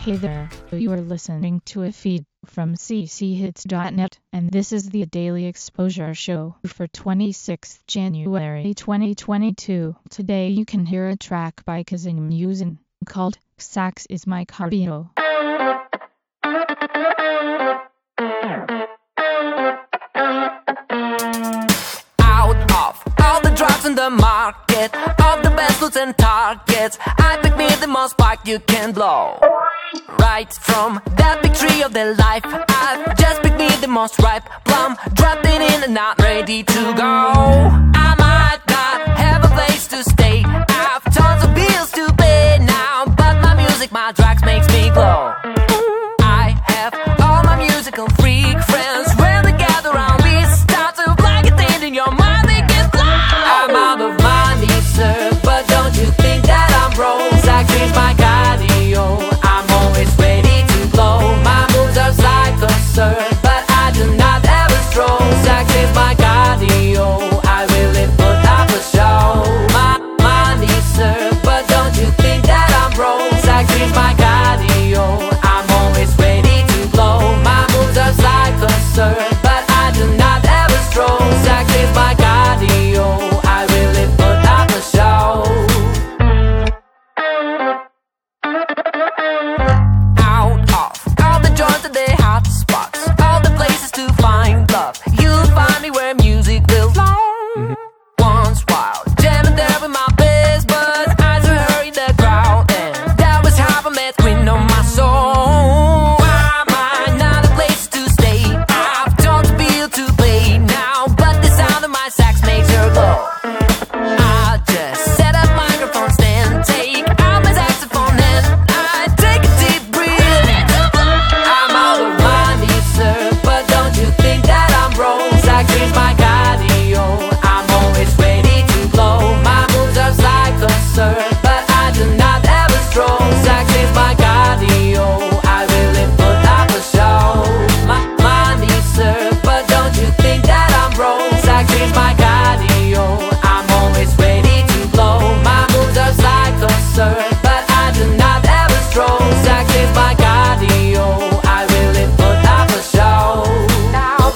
Hey there, you are listening to a feed from cchits.net, and this is the Daily Exposure Show for 26th January 2022. Today you can hear a track by Kazim Musin called Sax is My Cardio. Out of all the drugs in the market, of the best loots and targets, I pick me the most spark you can blow. Right from that big tree of the life, I've just picked me the most ripe plum, dropped it in and not ready to go. I might not have a place to stay, I've tons of bills to pay now, but my music, my drugs makes me glow. I have all my musical freak friends, when they gather around we start to like a thing in your mind, they get blown. I'm out of money, sir, but don't you think that I'm broke? Sax is my cardio, I'm always ready to blow. My moves are psycho, sir, but I do not ever stroll. Sax is my cardio, I really put up a show. My money, sir, but don't you think that I'm broke? Sax is my cardio, I'm always ready to blow. My moves are psycho, sir, but I do not ever stroll. Sax is my cardio, I really put up a show. Out of all the joints and the hot spots, all the places to find love, you'll find me where music will flow. Once while jamming there with my best buds, I to hurry the crowd, and that was how I met Queen of my soul. I might not have places to stay, I've tons of bills to pay now, but the sound of my sax makes her glow. I just set up microphone stand, take out my saxophone and I take a deep breath. I'm out of money, sir, but don't you think that I'm broke? Sax is my cardio, I'm always ready to blow. My moves are psycho, sir, but I do not ever stroll. Sax is my cardio, I really put up a show. My money, sir, but don't you think that I'm broke? Sax is my cardio, I'm always ready to blow. My moves are psycho, sir, but I do not ever stroll. Sax is my cardio, I really put up a show. Now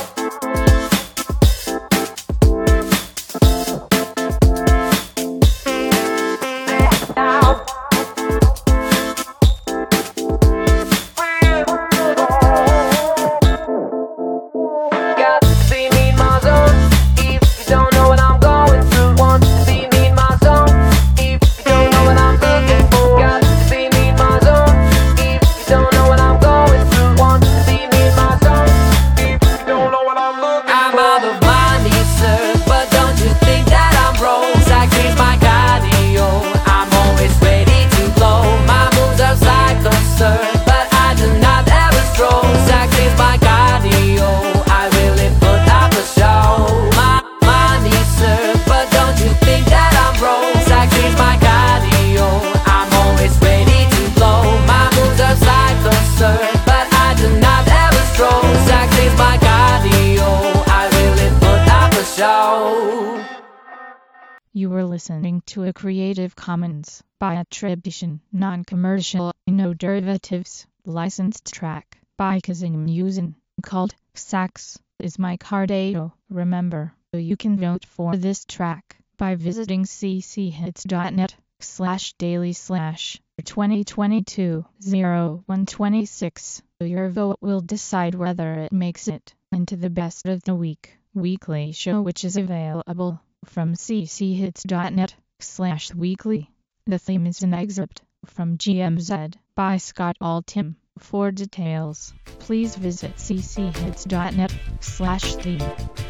got to see me in my zone. If you don't know what I'm going through, want to see me in my zone. If you don't know what I'm looking for, got to see me in my zone. If you don't know what I'm going through, want to see me in my zone. If you don't know what I'm looking for, I'm out of money, sir, but don't you think that I'm broke? Sax is my cardio, I'm always ready to blow. My moves are psycho, sir, but I do not ever stroll. Sax is my cardio, I really put up a show. My money, sir, but don't you think that I'm broke? Sax is my cardio, I'm always ready to blow. My moves are psycho, sir, but I do not ever stroll. Sax is my cardio, I really put up a show. You were listening to a Creative Commons by attribution, non-commercial, no derivatives, licensed track by Kazim Musin called Sax is My Cardio. Remember, you can vote for this track by visiting cchits.net/daily/2022-0126. Your vote will decide whether it makes it into the Best of the Week weekly show, which is available from cchits.net/weekly. The theme is an excerpt from GMZ by Scott Altham. For details, please visit cchits.net/theme.